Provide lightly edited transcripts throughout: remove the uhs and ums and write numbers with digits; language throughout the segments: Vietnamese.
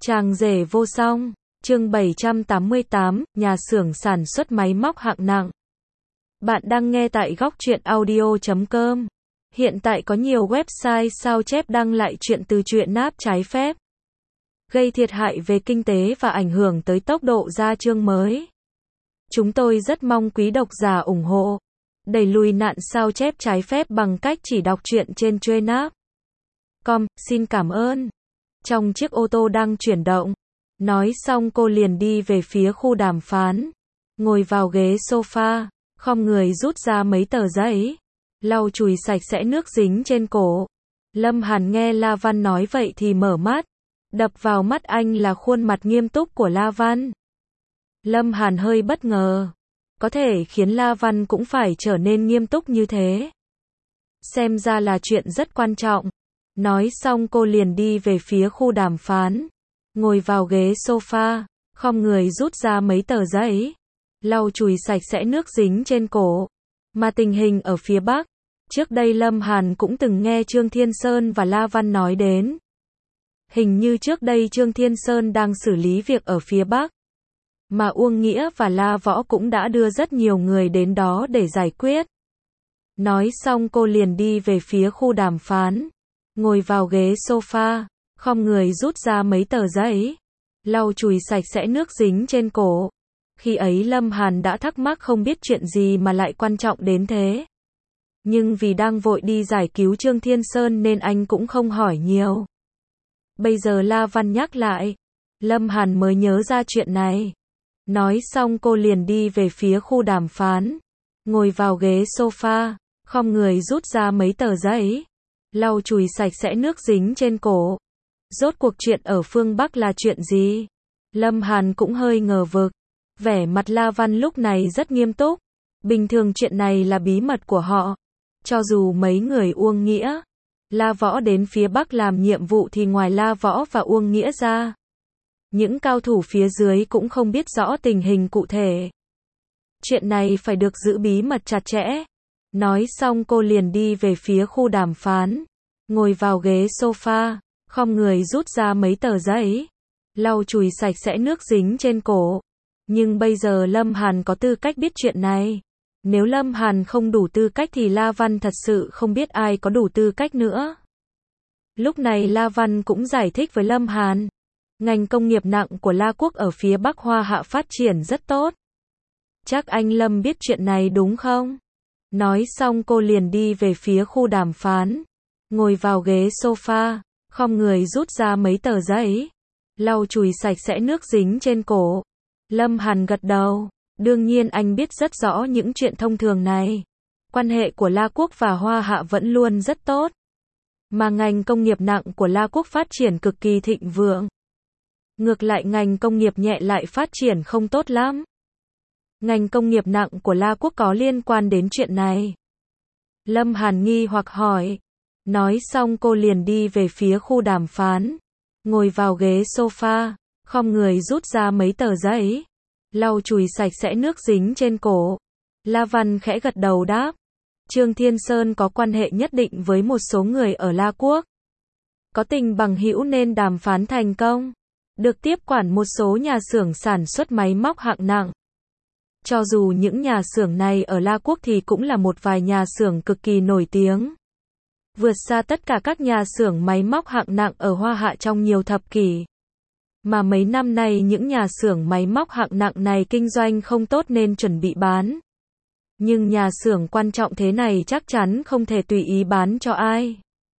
Chàng rể vô song, chương 788, nhà xưởng sản xuất máy móc hạng nặng. Bạn đang nghe tại góc truyện audio.com. Hiện tại có nhiều website sao chép đăng lại chuyện từ truyện náp trái phép, gây thiệt hại về kinh tế và ảnh hưởng tới tốc độ ra chương mới. Chúng tôi rất mong quý độc giả ủng hộ, đẩy lùi nạn sao chép trái phép bằng cách chỉ đọc truyện trên truyện.com. Xin cảm ơn. Trong chiếc ô tô đang chuyển động, nói xong cô liền đi về phía khu đàm phán, ngồi vào ghế sofa, khom người rút ra mấy tờ giấy, lau chùi sạch sẽ nước dính trên cổ. Lâm Hàn nghe La Văn nói vậy thì mở mắt, đập vào mắt anh là khuôn mặt nghiêm túc của La Văn. Lâm Hàn hơi bất ngờ, có thể khiến La Văn cũng phải trở nên nghiêm túc như thế. Xem ra là chuyện rất quan trọng. Nói xong cô liền đi về phía khu đàm phán, ngồi vào ghế sofa, khom người rút ra mấy tờ giấy, lau chùi sạch sẽ nước dính trên cổ. Mà tình hình ở phía Bắc, trước đây Lâm Hàn cũng từng nghe Trương Thiên Sơn và La Văn nói đến. Hình như trước đây Trương Thiên Sơn đang xử lý việc ở phía Bắc, mà Uông Nghĩa và La Võ cũng đã đưa rất nhiều người đến đó để giải quyết. Nói xong cô liền đi về phía khu đàm phán, ngồi vào ghế sofa, khom người rút ra mấy tờ giấy, lau chùi sạch sẽ nước dính trên cổ. Khi ấy Lâm Hàn đã thắc mắc không biết chuyện gì mà lại quan trọng đến thế. Nhưng vì đang vội đi giải cứu Trương Thiên Sơn nên anh cũng không hỏi nhiều. Bây giờ La Văn nhắc lại, Lâm Hàn mới nhớ ra chuyện này. Nói xong cô liền đi về phía khu đàm phán, ngồi vào ghế sofa, khom người rút ra mấy tờ giấy, lau chùi sạch sẽ nước dính trên cổ. Rốt cuộc chuyện ở phương Bắc là chuyện gì? Lâm Hàn cũng hơi ngờ vực. Vẻ mặt La Văn lúc này rất nghiêm túc. Bình thường chuyện này là bí mật của họ. Cho dù mấy người Uông Nghĩa, La Võ đến phía Bắc làm nhiệm vụ thì ngoài La Võ và Uông Nghĩa ra, những cao thủ phía dưới cũng không biết rõ tình hình cụ thể. Chuyện này phải được giữ bí mật chặt chẽ. Nói xong cô liền đi về phía khu đàm phán, ngồi vào ghế sofa, khom người rút ra mấy tờ giấy, lau chùi sạch sẽ nước dính trên cổ. Nhưng bây giờ Lâm Hàn có tư cách biết chuyện này. Nếu Lâm Hàn không đủ tư cách thì La Văn thật sự không biết ai có đủ tư cách nữa. Lúc này La Văn cũng giải thích với Lâm Hàn. Ngành công nghiệp nặng của La Quốc ở phía Bắc Hoa Hạ phát triển rất tốt. Chắc anh Lâm biết chuyện này đúng không? Nói xong cô liền đi về phía khu đàm phán, ngồi vào ghế sofa, khom người rút ra mấy tờ giấy, lau chùi sạch sẽ nước dính trên cổ. Lâm Hàn gật đầu, đương nhiên anh biết rất rõ những chuyện thông thường này. Quan hệ của La Quốc và Hoa Hạ vẫn luôn rất tốt. Mà ngành công nghiệp nặng của La Quốc phát triển cực kỳ thịnh vượng. Ngược lại ngành công nghiệp nhẹ lại phát triển không tốt lắm. Ngành công nghiệp nặng của La Quốc có liên quan đến chuyện này? Lâm Hàn nghi hoặc hỏi. Nói xong cô liền đi về phía khu đàm phán, ngồi vào ghế sofa, khom người rút ra mấy tờ giấy, lau chùi sạch sẽ nước dính trên cổ. La Văn khẽ gật đầu đáp. Trương Thiên Sơn có quan hệ nhất định với một số người ở La Quốc, có tình bằng hữu nên đàm phán thành công, được tiếp quản một số nhà xưởng sản xuất máy móc hạng nặng. Cho dù những nhà xưởng này ở La Quốc thì cũng là một vài nhà xưởng cực kỳ nổi tiếng, vượt xa tất cả các nhà xưởng máy móc hạng nặng ở Hoa Hạ trong nhiều thập kỷ. Mà mấy năm nay những nhà xưởng máy móc hạng nặng này kinh doanh không tốt nên chuẩn bị bán. Nhưng nhà xưởng quan trọng thế này chắc chắn không thể tùy ý bán cho ai.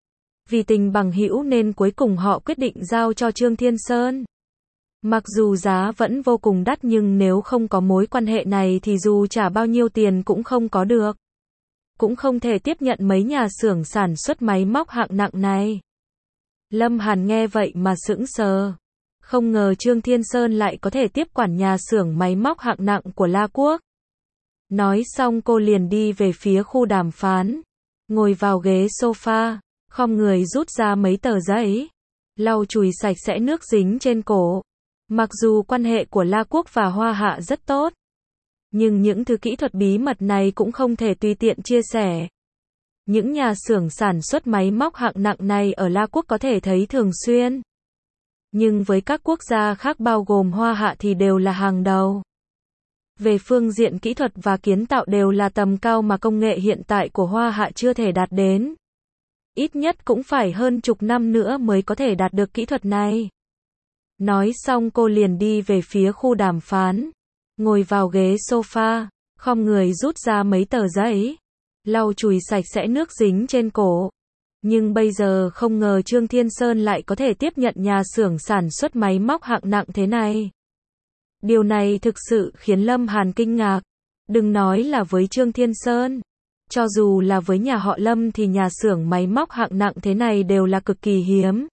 Vì tình bằng hữu nên cuối cùng họ quyết định giao cho Trương Thiên Sơn. Mặc dù giá vẫn vô cùng đắt nhưng nếu không có mối quan hệ này thì dù trả bao nhiêu tiền cũng không có được. Cũng không thể tiếp nhận mấy nhà xưởng sản xuất máy móc hạng nặng này. Lâm Hàn nghe vậy mà sững sờ. Không ngờ Trương Thiên Sơn lại có thể tiếp quản nhà xưởng máy móc hạng nặng của La Quốc. Nói xong cô liền đi về phía khu đàm phán, ngồi vào ghế sofa, khom người rút ra mấy tờ giấy, lau chùi sạch sẽ nước dính trên cổ. Mặc dù quan hệ của La Quốc và Hoa Hạ rất tốt, nhưng những thứ kỹ thuật bí mật này cũng không thể tùy tiện chia sẻ. Những nhà xưởng sản xuất máy móc hạng nặng này ở La Quốc có thể thấy thường xuyên. nhưng với các quốc gia khác bao gồm Hoa Hạ thì đều là hàng đầu. Về phương diện kỹ thuật và kiến tạo đều là tầm cao mà công nghệ hiện tại của Hoa Hạ chưa thể đạt đến. Ít nhất cũng phải hơn chục năm nữa mới có thể đạt được kỹ thuật này. Nói xong cô liền đi về phía khu đàm phán. Ngồi vào ghế sofa, khom người rút ra mấy tờ giấy. Lau chùi sạch sẽ nước dính trên cổ. Nhưng bây giờ không ngờ Trương Thiên Sơn lại có thể tiếp nhận nhà xưởng sản xuất máy móc hạng nặng thế này. Điều này thực sự khiến Lâm Hàn kinh ngạc. Đừng nói là với Trương Thiên Sơn. Cho dù là với nhà họ Lâm thì nhà xưởng máy móc hạng nặng thế này đều là cực kỳ hiếm.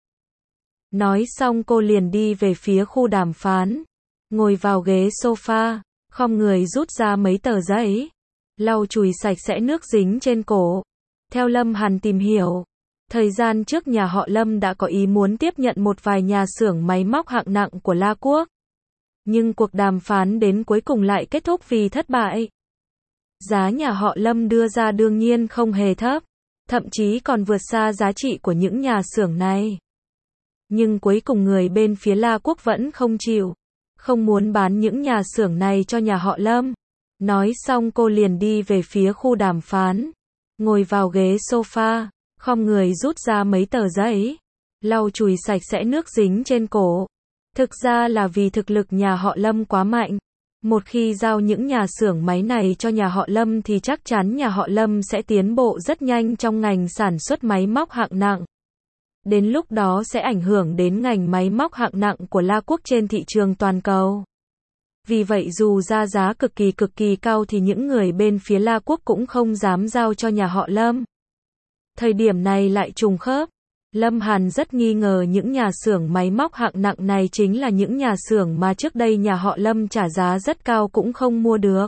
Nói xong cô liền đi về phía khu đàm phán. Ngồi vào ghế sofa, khom người rút ra mấy tờ giấy. Lau chùi sạch sẽ nước dính trên cổ. Theo Lâm Hàn tìm hiểu, thời gian trước nhà họ Lâm đã có ý muốn tiếp nhận một vài nhà xưởng máy móc hạng nặng của La Quốc. Nhưng cuộc đàm phán đến cuối cùng lại kết thúc vì thất bại. Giá nhà họ Lâm đưa ra đương nhiên không hề thấp, thậm chí còn vượt xa giá trị của những nhà xưởng này. Nhưng cuối cùng người bên phía La Quốc vẫn không chịu, không muốn bán những nhà xưởng này cho nhà họ Lâm. Nói xong cô liền đi về phía khu đàm phán, ngồi vào ghế sofa, khom người rút ra mấy tờ giấy, lau chùi sạch sẽ nước dính trên cổ. Thực ra là vì thực lực nhà họ Lâm quá mạnh. Một khi giao những nhà xưởng máy này cho nhà họ Lâm thì chắc chắn nhà họ Lâm sẽ tiến bộ rất nhanh trong ngành sản xuất máy móc hạng nặng. Đến lúc đó sẽ ảnh hưởng đến ngành máy móc hạng nặng của La Quốc trên thị trường toàn cầu. Vì vậy dù ra giá cực kỳ cao thì những người bên phía La Quốc cũng không dám giao cho nhà họ Lâm. Thời điểm này lại trùng khớp. Lâm Hàn rất nghi ngờ những nhà xưởng máy móc hạng nặng này chính là những nhà xưởng mà trước đây nhà họ Lâm trả giá rất cao cũng không mua được.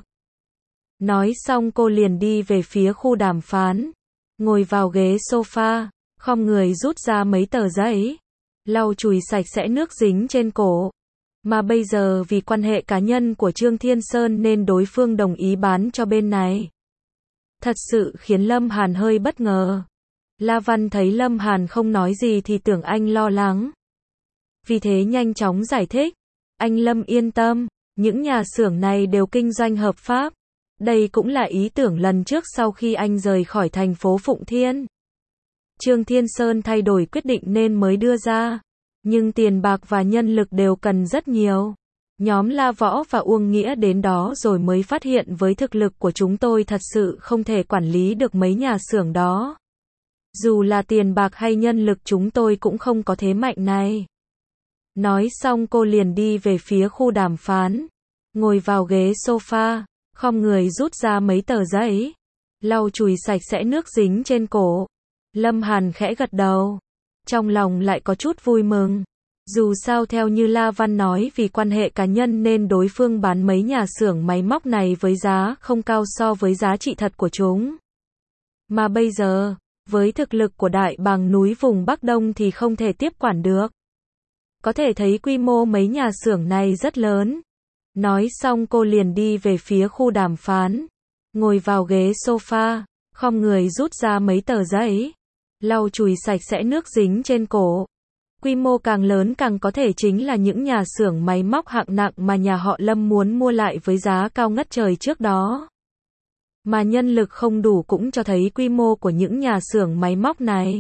Nói xong cô liền đi về phía khu đàm phán. Ngồi vào ghế sofa, khom người rút ra mấy tờ giấy. Lau chùi sạch sẽ nước dính trên cổ. Mà bây giờ vì quan hệ cá nhân của Trương Thiên Sơn nên đối phương đồng ý bán cho bên này. Thật sự khiến Lâm Hàn hơi bất ngờ. La Văn thấy Lâm Hàn không nói gì thì tưởng anh lo lắng. Vì thế nhanh chóng giải thích. Anh Lâm yên tâm, những nhà xưởng này đều kinh doanh hợp pháp. Đây cũng là ý tưởng lần trước sau khi anh rời khỏi thành phố Phụng Thiên. Trương Thiên Sơn thay đổi quyết định nên mới đưa ra. Nhưng tiền bạc và nhân lực đều cần rất nhiều. Nhóm La Võ và Uông Nghĩa đến đó rồi mới phát hiện với thực lực của chúng tôi thật sự không thể quản lý được mấy nhà xưởng đó. Dù là tiền bạc hay nhân lực chúng tôi cũng không có thế mạnh này. Nói xong cô liền đi về phía khu đàm phán. Ngồi vào ghế sofa, khom người rút ra mấy tờ giấy. Lau chùi sạch sẽ nước dính trên cổ. Lâm Hàn khẽ gật đầu. Trong lòng lại có chút vui mừng. Dù sao theo như La Văn nói vì quan hệ cá nhân nên đối phương bán mấy nhà xưởng máy móc này với giá không cao so với giá trị thật của chúng. Mà bây giờ, với thực lực của Đại Bàng núi vùng Bắc Đông thì không thể tiếp quản được. Có thể thấy quy mô mấy nhà xưởng này rất lớn. Nói xong cô liền đi về phía khu đàm phán. Ngồi vào ghế sofa, khom người rút ra mấy tờ giấy. Lau chùi sạch sẽ nước dính trên cổ. Quy mô càng lớn càng có thể chính là những nhà xưởng máy móc hạng nặng mà nhà họ Lâm muốn mua lại với giá cao ngất trời trước đó. Mà nhân lực không đủ cũng cho thấy quy mô của những nhà xưởng máy móc này.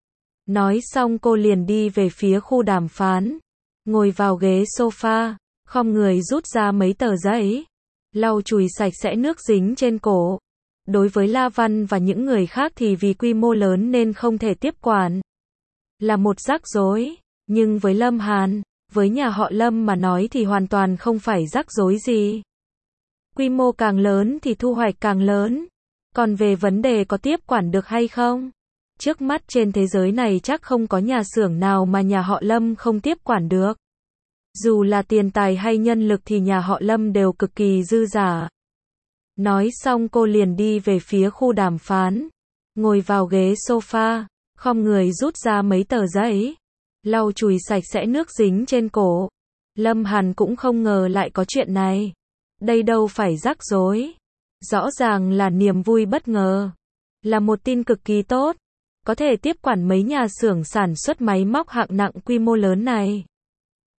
Nói xong cô liền đi về phía khu đàm phán. Ngồi vào ghế sofa, khom người rút ra mấy tờ giấy. Lau chùi sạch sẽ nước dính trên cổ. Đối với La Văn và những người khác thì vì quy mô lớn nên không thể tiếp quản. Là một rắc rối. Nhưng với Lâm Hàn, với nhà họ Lâm mà nói thì hoàn toàn không phải rắc rối gì. Quy mô càng lớn thì thu hoạch càng lớn. Còn về vấn đề có tiếp quản được hay không? Trước mắt trên thế giới này chắc không có nhà xưởng nào mà nhà họ Lâm không tiếp quản được. Dù là tiền tài hay nhân lực thì nhà họ Lâm đều cực kỳ dư dả. Nói xong cô liền đi về phía khu đàm phán. Ngồi vào ghế sofa, khom người rút ra mấy tờ giấy. Lau chùi sạch sẽ nước dính trên cổ. Lâm Hàn cũng không ngờ lại có chuyện này. Đây đâu phải rắc rối. Rõ ràng là niềm vui bất ngờ. Là một tin cực kỳ tốt. Có thể tiếp quản mấy nhà xưởng sản xuất máy móc hạng nặng quy mô lớn này.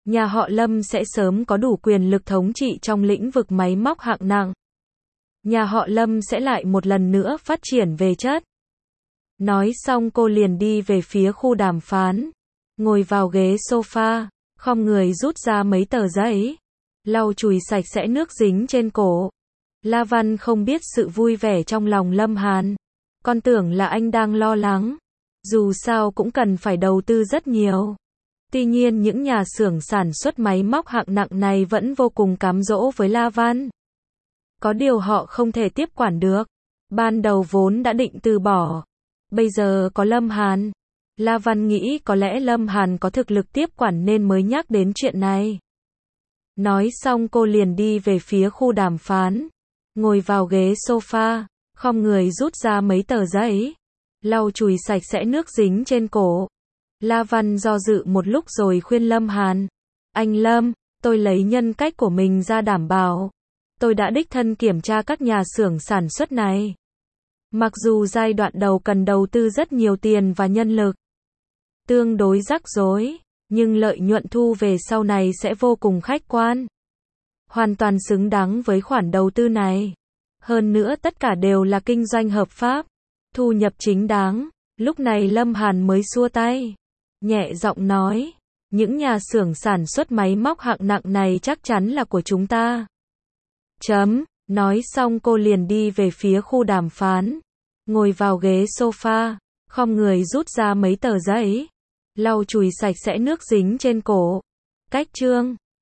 Nhà họ Lâm sẽ sớm có đủ quyền lực thống trị trong lĩnh vực máy móc hạng nặng. Nhà họ Lâm sẽ lại một lần nữa phát triển về chất. Nói xong cô liền đi về phía khu đàm phán. Ngồi vào ghế sofa, khom người rút ra mấy tờ giấy. Lau chùi sạch sẽ nước dính trên cổ. La Văn không biết sự vui vẻ trong lòng Lâm Hàn. Con tưởng là anh đang lo lắng. Dù sao cũng cần phải đầu tư rất nhiều. Tuy nhiên những nhà xưởng sản xuất máy móc hạng nặng này vẫn vô cùng cám dỗ với La Văn. Có điều họ không thể tiếp quản được. Ban đầu vốn đã định từ bỏ. Bây giờ có Lâm Hàn. La Văn nghĩ có lẽ Lâm Hàn có thực lực tiếp quản nên mới nhắc đến chuyện này. Nói xong cô liền đi về phía khu đàm phán. Ngồi vào ghế sofa, khom người rút ra mấy tờ giấy. Lau chùi sạch sẽ nước dính trên cổ. La Văn do dự một lúc rồi khuyên Lâm Hàn. Anh Lâm, tôi lấy nhân cách của mình ra đảm bảo. Tôi đã đích thân kiểm tra các nhà xưởng sản xuất này. Mặc dù giai đoạn đầu cần đầu tư rất nhiều tiền và nhân lực, tương đối rắc rối, nhưng lợi nhuận thu về sau này sẽ vô cùng khách quan. Hoàn toàn xứng đáng với khoản đầu tư này. Hơn nữa tất cả đều là kinh doanh hợp pháp, thu nhập chính đáng. Lúc này Lâm Hàn mới xua tay, nhẹ giọng nói, những nhà xưởng sản xuất máy móc hạng nặng này chắc chắn là của chúng ta. Nói xong cô liền đi về phía khu đàm phán. Ngồi vào ghế sofa, khom người rút ra mấy tờ giấy. Lau chùi sạch sẽ nước dính trên cổ. Cách chương